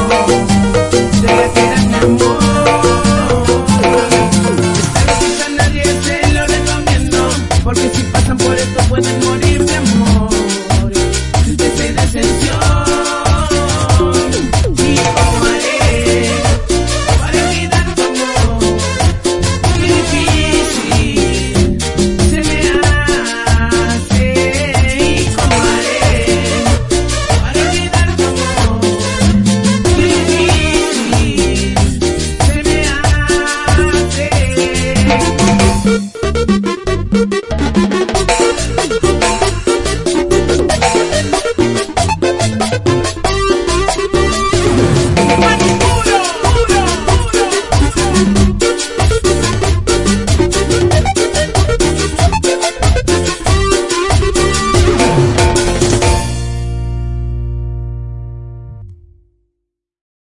se retira mi amor. Esta visita a nadie se lo recomiendo, porque si pasan por esto pueden morir de amor. Tristeza y decepción, y cómo haré para olvidar tu amor. Qué difícil se me hace, y cómo haré para olvidar tu amor. Qué difícil se me hace.